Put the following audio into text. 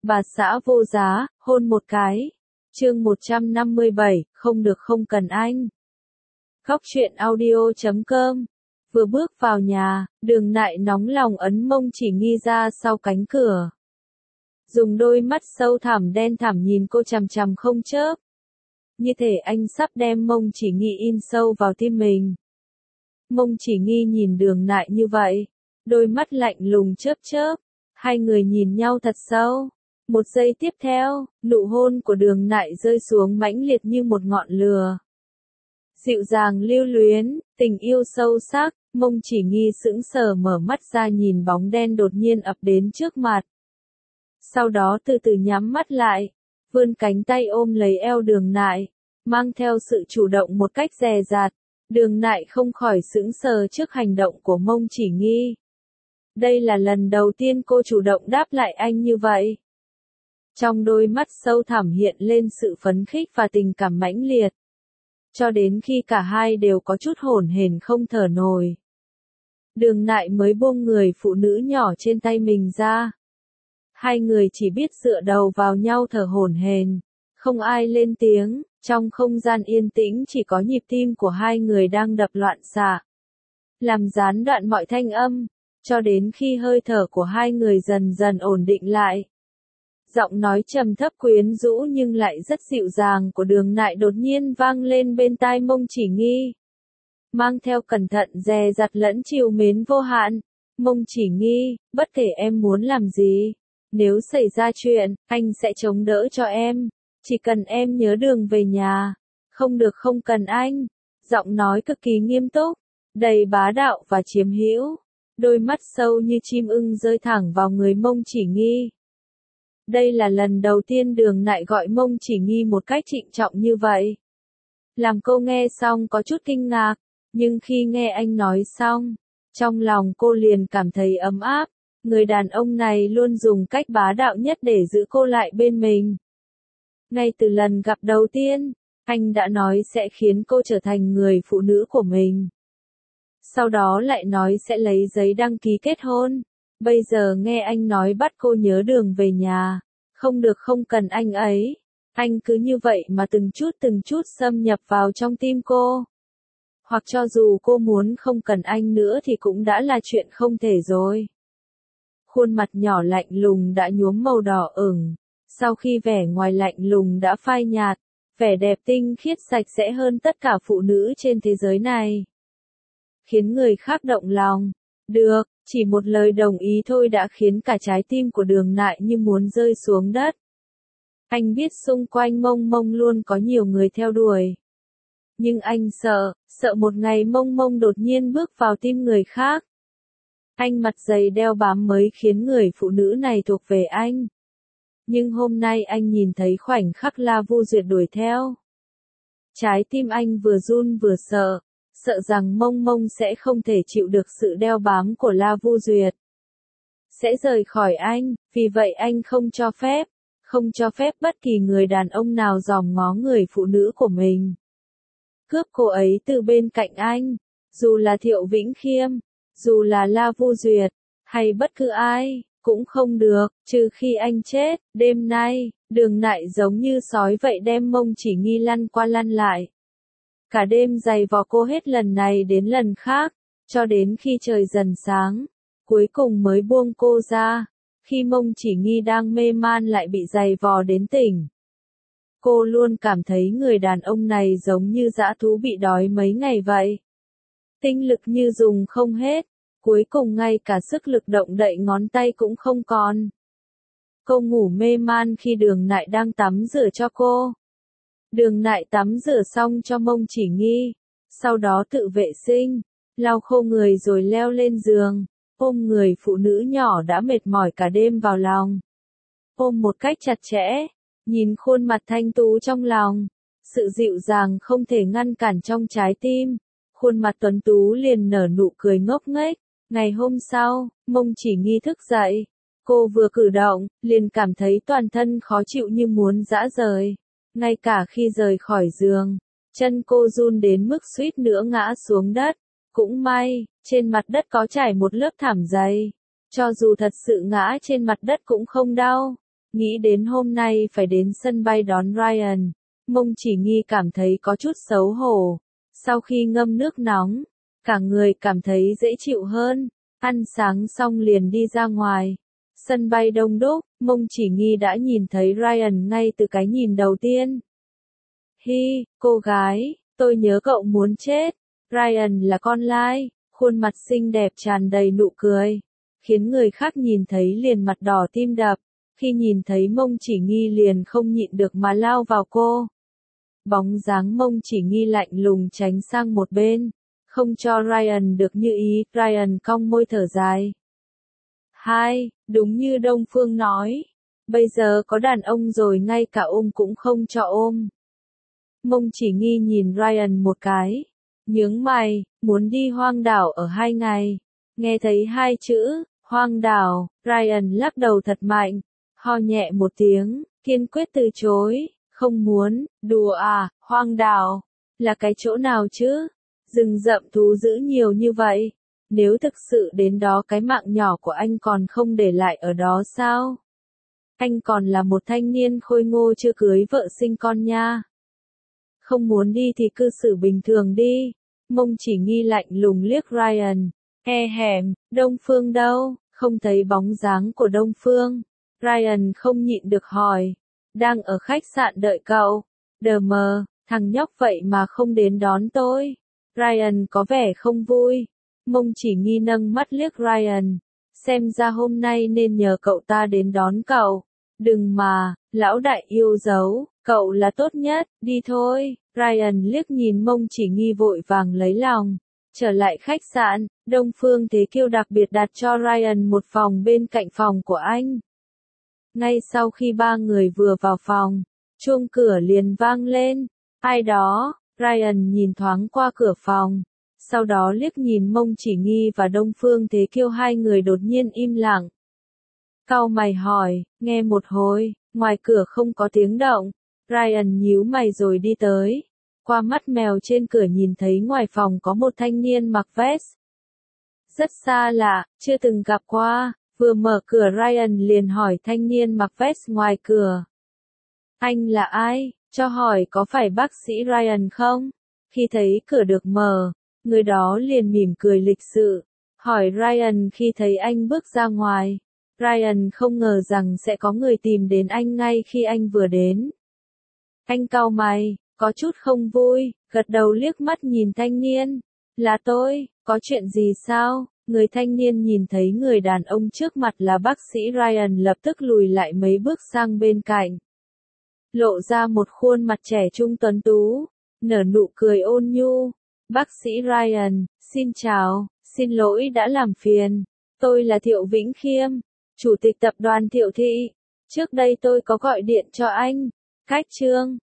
Bà xã vô giá, hôn một cái. Chương 157, không được không cần anh. Góc truyện audio.com. Vừa bước vào nhà, Đường Nại nóng lòng ấn Mông Chỉ Nghi ra sau cánh cửa. Dùng đôi mắt sâu thẳm đen thẳm nhìn cô chằm chằm không chớp. Như thể anh sắp đem Mông Chỉ Nghi in sâu vào tim mình. Mông Chỉ Nghi nhìn Đường Nại như vậy, đôi mắt lạnh lùng chớp chớp. Hai người nhìn nhau thật sâu. Một giây tiếp theo, nụ hôn của Đường Nại rơi xuống mãnh liệt như một ngọn lửa. Dịu dàng lưu luyến, tình yêu sâu sắc, Mông Chỉ Nghi sững sờ mở mắt ra nhìn bóng đen đột nhiên ập đến trước mặt. Sau đó từ từ nhắm mắt lại, vươn cánh tay ôm lấy eo Đường Nại, mang theo sự chủ động một cách dè dặt. Đường Nại không khỏi sững sờ trước hành động của Mông Chỉ Nghi. Đây là lần đầu tiên cô chủ động đáp lại anh như vậy. Trong đôi mắt sâu thẳm hiện lên sự phấn khích và tình cảm mãnh liệt. Cho đến khi cả hai đều có chút hổn hển không thở nổi. Đường Nại mới buông người phụ nữ nhỏ trên tay mình ra. Hai người chỉ biết dựa đầu vào nhau thở hổn hển, không ai lên tiếng, trong không gian yên tĩnh chỉ có nhịp tim của hai người đang đập loạn xạ. Làm gián đoạn mọi thanh âm, cho đến khi hơi thở của hai người dần dần ổn định lại. Giọng nói trầm thấp quyến rũ nhưng lại rất dịu dàng của Đường Nại đột nhiên vang lên bên tai Mông Chỉ Nghi. Mang theo cẩn thận dè dặt lẫn trìu mến vô hạn. Mông Chỉ Nghi, bất kể em muốn làm gì, nếu xảy ra chuyện, anh sẽ chống đỡ cho em. Chỉ cần em nhớ đường về nhà. Không được không cần anh. Giọng nói cực kỳ nghiêm túc, đầy bá đạo và chiếm hữu. Đôi mắt sâu như chim ưng rơi thẳng vào người Mông Chỉ Nghi. Đây là lần đầu tiên Đường Nại gọi Mông Chỉ Nghi một cách trịnh trọng như vậy. Làm cô nghe xong có chút kinh ngạc, nhưng khi nghe anh nói xong, trong lòng cô liền cảm thấy ấm áp. Người đàn ông này luôn dùng cách bá đạo nhất để giữ cô lại bên mình. Ngay từ lần gặp đầu tiên, anh đã nói sẽ khiến cô trở thành người phụ nữ của mình. Sau đó lại nói sẽ lấy giấy đăng ký kết hôn. Bây giờ nghe anh nói bắt cô nhớ đường về nhà. Không được không cần anh ấy. Anh cứ như vậy mà từng chút xâm nhập vào trong tim cô. Hoặc cho dù cô muốn không cần anh nữa thì cũng đã là chuyện không thể rồi. Khuôn mặt nhỏ lạnh lùng đã nhuốm màu đỏ ửng. Sau khi vẻ ngoài lạnh lùng đã phai nhạt, vẻ đẹp tinh khiết sạch sẽ hơn tất cả phụ nữ trên thế giới này. Khiến người khác động lòng. Được, chỉ một lời đồng ý thôi đã khiến cả trái tim của Đường Nại như muốn rơi xuống đất. Anh biết xung quanh Mông Mông luôn có nhiều người theo đuổi. Nhưng anh sợ một ngày Mông Mông đột nhiên bước vào tim người khác. Anh mặt dày đeo bám mới khiến người phụ nữ này thuộc về anh. Nhưng hôm nay anh nhìn thấy khoảnh khắc La Vu Duyệt đuổi theo. Trái tim anh vừa run vừa sợ rằng Mông Mông sẽ không thể chịu được sự đeo bám của La Vu Duyệt. Sẽ rời khỏi anh, vì vậy anh không cho phép bất kỳ người đàn ông nào dòm ngó người phụ nữ của mình. Cướp cô ấy từ bên cạnh anh, dù là Thiệu Vĩnh Khiêm, dù là La Vu Duyệt, hay bất cứ ai, cũng không được, trừ khi anh chết. Đêm nay, Đường Nại giống như sói vậy đem Mông Chỉ Nghi lăn qua lăn lại. Cả đêm giày vò cô hết lần này đến lần khác, cho đến khi trời dần sáng, cuối cùng mới buông cô ra. Khi Mông Chỉ Nghi đang mê man lại bị giày vò đến tỉnh. Cô luôn cảm thấy người đàn ông này giống như dã thú bị đói mấy ngày vậy. Tinh lực như dùng không hết, cuối cùng ngay cả sức lực động đậy ngón tay cũng không còn. Cô ngủ mê man khi Đường Nại đang tắm rửa cho cô. Đường Nại tắm rửa xong cho Mông Chỉ Nghi, sau đó tự vệ sinh, lau khô người rồi leo lên giường, ôm người phụ nữ nhỏ đã mệt mỏi cả đêm vào lòng. Ôm một cách chặt chẽ, nhìn khuôn mặt thanh tú trong lòng, sự dịu dàng không thể ngăn cản trong trái tim, khuôn mặt tuấn tú liền nở nụ cười ngốc nghếch. Ngày hôm sau, Mông Chỉ Nghi thức dậy, cô vừa cử động, liền cảm thấy toàn thân khó chịu như muốn giã rời. Ngay cả khi rời khỏi giường, chân cô run đến mức suýt nữa ngã xuống đất. Cũng may, trên mặt đất có trải một lớp thảm dày. Cho dù thật sự ngã trên mặt đất cũng không đau. Nghĩ đến hôm nay phải đến sân bay đón Ryan, Mông Chỉ Nghi cảm thấy có chút xấu hổ. Sau khi ngâm nước nóng, cả người cảm thấy dễ chịu hơn. Ăn sáng xong liền đi ra ngoài. Sân bay đông đúc, Mông Chỉ Nghi đã nhìn thấy Ryan ngay từ cái nhìn đầu tiên. Hi, cô gái, tôi nhớ cậu muốn chết. Ryan là con lai, khuôn mặt xinh đẹp tràn đầy nụ cười, khiến người khác nhìn thấy liền mặt đỏ tim đập. Khi nhìn thấy Mông Chỉ Nghi liền không nhịn được mà lao vào cô. Bóng dáng Mông Chỉ Nghi lạnh lùng tránh sang một bên, không cho Ryan được như ý. Ryan cong môi thở dài. Đúng như Đông Phương nói, bây giờ có đàn ông rồi ngay cả ôm cũng không cho ôm. Mông Chỉ Nghi nhìn Ryan một cái, nhướng mày, muốn đi hoang đảo ở 2 ngày. Nghe thấy 2 chữ, hoang đảo, Ryan lắc đầu thật mạnh, ho nhẹ một tiếng, kiên quyết từ chối, không muốn. Đùa à, hoang đảo, là cái chỗ nào chứ? Rừng rậm thú dữ nhiều như vậy, nếu thực sự đến đó cái mạng nhỏ của anh còn không để lại ở đó sao? Anh còn là một thanh niên khôi ngô chưa cưới vợ sinh con nha. Không muốn đi thì cư xử bình thường đi. Mông Chỉ Nghi lạnh lùng liếc Ryan. Đông Phương đâu? Không thấy bóng dáng của Đông Phương. Ryan không nhịn được hỏi. Đang ở khách sạn đợi cậu. Đờ mờ, thằng nhóc vậy mà không đến đón tôi. Ryan có vẻ không vui. Mông Chỉ Nghi nâng mắt liếc Ryan. Xem ra hôm nay nên nhờ cậu ta đến đón cậu. Đừng mà, lão đại yêu dấu, cậu là tốt nhất, đi thôi. Ryan liếc nhìn Mông Chỉ Nghi vội vàng lấy lòng. Trở lại khách sạn, Đông Phương Thế Kiêu đặc biệt đặt cho Ryan một phòng bên cạnh phòng của anh. Ngay sau khi 3 người vừa vào phòng, chuông cửa liền vang lên. Ai đó? Ryan nhìn thoáng qua cửa phòng, sau đó liếc nhìn Mông Chỉ Nghi và Đông Phương Thế Kiêu, 2 người đột nhiên im lặng. Cau mày hỏi, nghe một hồi, ngoài cửa không có tiếng động. Ryan nhíu mày rồi đi tới. Qua mắt mèo trên cửa nhìn thấy ngoài phòng có một thanh niên mặc vest. Rất xa lạ, chưa từng gặp qua. Vừa mở cửa Ryan liền hỏi thanh niên mặc vest ngoài cửa. Anh là ai? Cho hỏi có phải bác sĩ Ryan không? Khi thấy cửa được mở, người đó liền mỉm cười lịch sự, hỏi Ryan khi thấy anh bước ra ngoài. Ryan không ngờ rằng sẽ có người tìm đến anh ngay khi anh vừa đến. Anh cau mày, có chút không vui, gật đầu liếc mắt nhìn thanh niên. Là tôi, có chuyện gì sao? Người thanh niên nhìn thấy người đàn ông trước mặt là bác sĩ Ryan lập tức lùi lại mấy bước sang bên cạnh. Lộ ra một khuôn mặt trẻ trung tuấn tú, nở nụ cười ôn nhu. Bác sĩ Ryan, xin chào, xin lỗi đã làm phiền. Tôi là Thiệu Vĩnh Khiêm, chủ tịch tập đoàn Thiệu Thị. Trước đây tôi có gọi điện cho anh. Cách chương